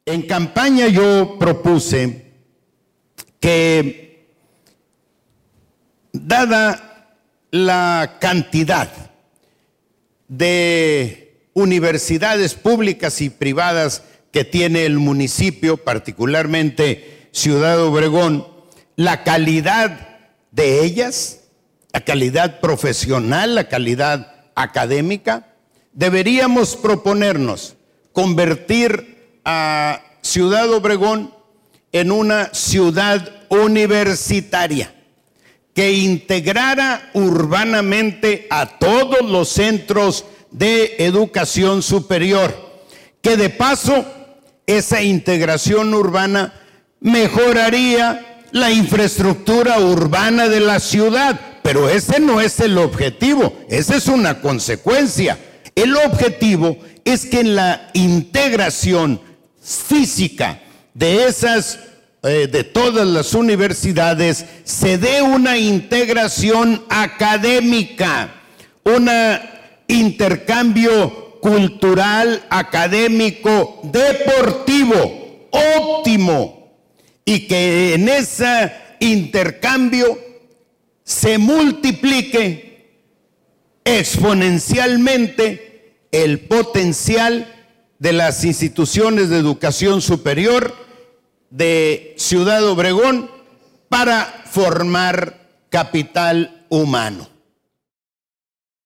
En campaña yo propuse que, dada la cantidad de universidades públicas y privadas que tiene el municipio, particularmente Ciudad Obregón, la calidad de ellas, la calidad profesional, la calidad académica, deberíamos proponernos convertir a Ciudad Obregón en una ciudad universitaria que integrara urbanamente a todos los centros de educación superior, que de paso esa integración urbana mejoraría la infraestructura urbana de la ciudad, pero ese no es el objetivo, esa es una consecuencia. El objetivo es que en la integración física de todas las universidades se dé una integración académica, un intercambio cultural, académico, deportivo, óptimo, y que en ese intercambio se multiplique exponencialmente el potencial de las instituciones de educación superior de Ciudad Obregón para formar capital humano.